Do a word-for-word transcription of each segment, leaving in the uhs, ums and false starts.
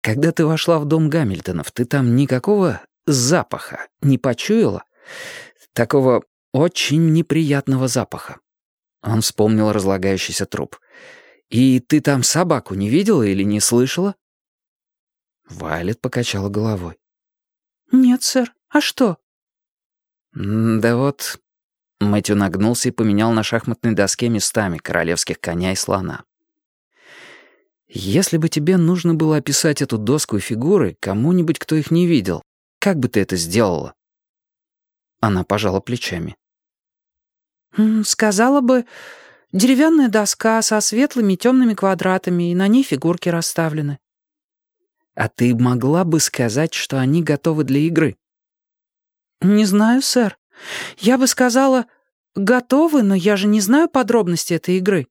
когда ты вошла в дом Гамильтонов, ты там никакого запаха не почуяла? Такого очень неприятного запаха». Он вспомнил разлагающийся труп. «И ты там собаку не видела или не слышала?» Вайлет покачала головой. «Нет, сэр. А что?» «Да вот...» Мэтью нагнулся и поменял на шахматной доске местами королевских коня и слона. «Если бы тебе нужно было описать эту доску и фигуры кому-нибудь, кто их не видел, как бы ты это сделала?» Она пожала плечами. М, «Сказала бы, деревянная доска со светлыми темными квадратами, и на ней фигурки расставлены». «А ты могла бы сказать, что они готовы для игры?» «Не знаю, сэр. Я бы сказала, готовы, но я же не знаю подробностей этой игры».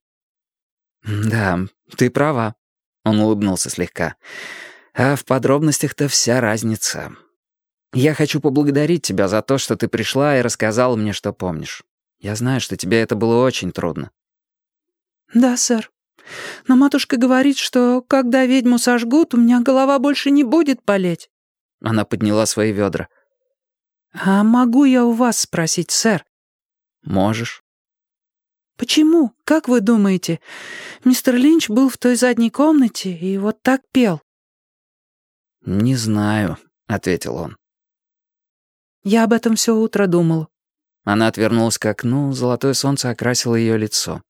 «Да, ты права», — он улыбнулся слегка. «А в подробностях-то вся разница. Я хочу поблагодарить тебя за то, что ты пришла и рассказала мне, что помнишь. Я знаю, что тебе это было очень трудно». «Да, сэр. Но матушка говорит, что когда ведьму сожгут, у меня голова больше не будет болеть». Она подняла свои ведра. «А могу я у вас спросить, сэр?» «Можешь». «Почему? Как вы думаете? Мистер Линч был в той задней комнате и вот так пел». «Не знаю», — ответил он. «Я об этом все утро думала». Она отвернулась к окну, золотое солнце окрасило ее лицо.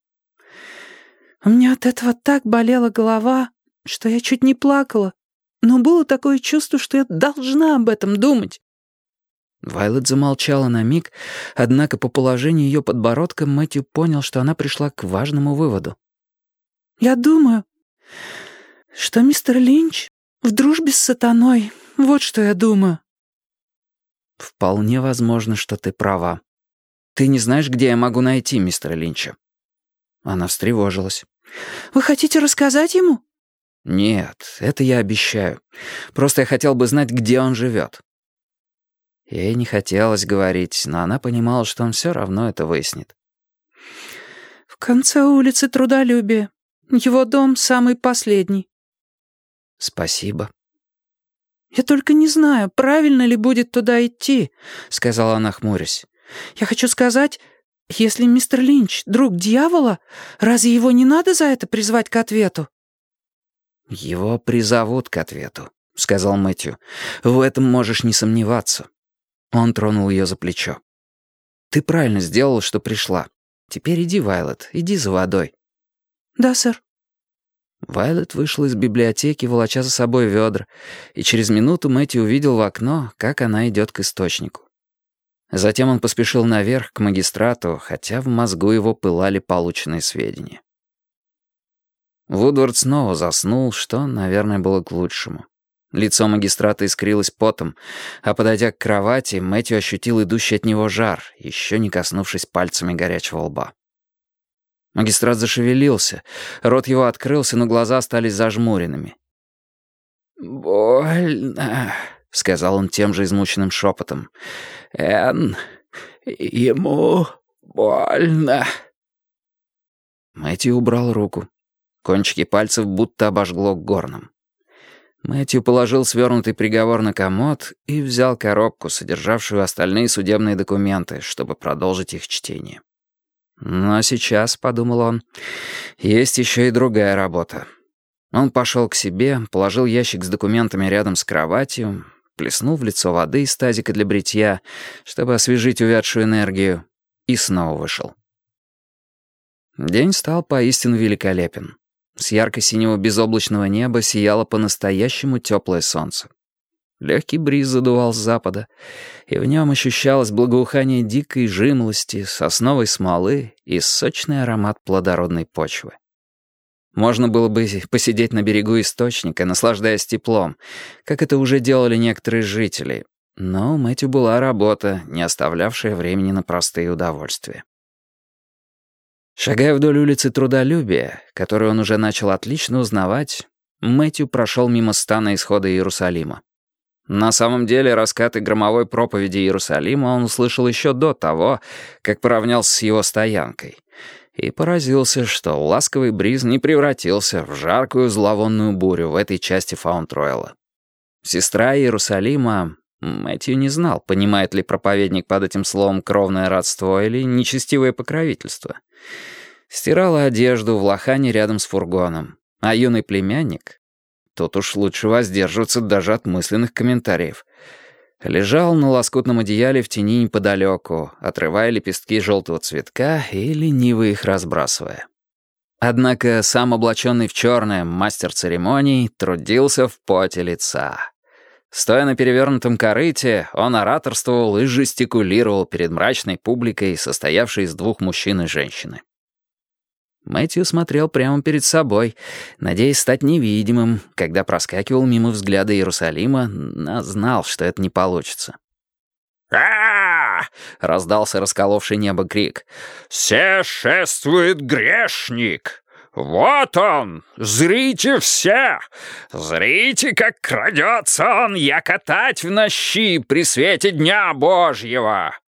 «У меня от этого так болела голова, что я чуть не плакала. Но было такое чувство, что я должна об этом думать». Вайлет замолчала на миг, однако по положению ее подбородка Мэтью понял, что она пришла к важному выводу. «Я думаю, что мистер Линч в дружбе с сатаной. Вот что я думаю». «Вполне возможно, что ты права. Ты не знаешь, где я могу найти мистера Линча?» Она встревожилась. «Вы хотите рассказать ему?» «Нет, это я обещаю. Просто я хотел бы знать, где он живет». Ей не хотелось говорить, но она понимала, что он все равно это выяснит. «В конце улицы Трудолюбия. Его дом самый последний». «Спасибо». «Я только не знаю, правильно ли будет туда идти», — сказала она, хмурясь. «Я хочу сказать, если мистер Линч — друг дьявола, разве его не надо за это призвать к ответу?» «Его призовут к ответу», — сказал Мэтью. «В этом можешь не сомневаться». Он тронул ее за плечо. «Ты правильно сделала, что пришла. Теперь иди, Вайлет, иди за водой». «Да, сэр». Вайлет вышла из библиотеки, волоча за собой ведра, и через минуту Мэтью увидел в окно, как она идет к источнику. Затем он поспешил наверх, к магистрату, хотя в мозгу его пылали полученные сведения. Вудвард снова заснул, что, наверное, было к лучшему. Лицо магистрата искрилось потом, а, подойдя к кровати, Мэтью ощутил идущий от него жар, еще не коснувшись пальцами горячего лба. Магистрат зашевелился, рот его открылся, но глаза остались зажмуренными. «Больно», — сказал он тем же измученным шепотом. «Энн, ему больно». Мэтью убрал руку. Кончики пальцев будто обожгло горном. Мэтью положил свернутый приговор на комод и взял коробку, содержавшую остальные судебные документы, чтобы продолжить их чтение. «Но сейчас», — подумал он, — «есть еще и другая работа». Он пошел к себе, положил ящик с документами рядом с кроватью, плеснул в лицо воды из тазика для бритья, чтобы освежить увядшую энергию, и снова вышел. День стал поистине великолепен. С ярко-синего безоблачного неба сияло по-настоящему теплое солнце. Легкий бриз задувал с запада, и в нем ощущалось благоухание дикой жимолости, сосновой смолы и сочный аромат плодородной почвы. Можно было бы посидеть на берегу источника, наслаждаясь теплом, как это уже делали некоторые жители, но у Мэтью была работа, не оставлявшая времени на простые удовольствия. Шагая вдоль улицы Трудолюбия, которую он уже начал отлично узнавать, Мэтью прошел мимо стана исхода Иерусалима. На самом деле раскаты громовой проповеди Иерусалима он услышал еще до того, как поравнялся с его стоянкой. И поразился, что ласковый бриз не превратился в жаркую зловонную бурю в этой части Фаунд-Ройла. Сестра Иерусалима, Мэтью не знал, понимает ли проповедник под этим словом кровное родство или нечестивое покровительство, стирала одежду в лохане рядом с фургоном, а юный племянник, тут уж лучше воздерживаться даже от мысленных комментариев, лежал на лоскутном одеяле в тени неподалеку, отрывая лепестки желтого цветка и лениво их разбрасывая. Однако сам облаченный в черное мастер церемоний трудился в поте лица. Стоя на перевернутом корыте, он ораторствовал и жестикулировал перед мрачной публикой, состоявшей из двух мужчин и женщины. Мэтью смотрел прямо перед собой, надеясь стать невидимым, когда проскакивал мимо взгляда Иерусалима, но знал, что это не получится. а раздался расколовший небо крик. «Се шествует грешник! Вот он! Зрите все! Зрите, как крадется он, я катать в нощи при свете Дня Божьего!»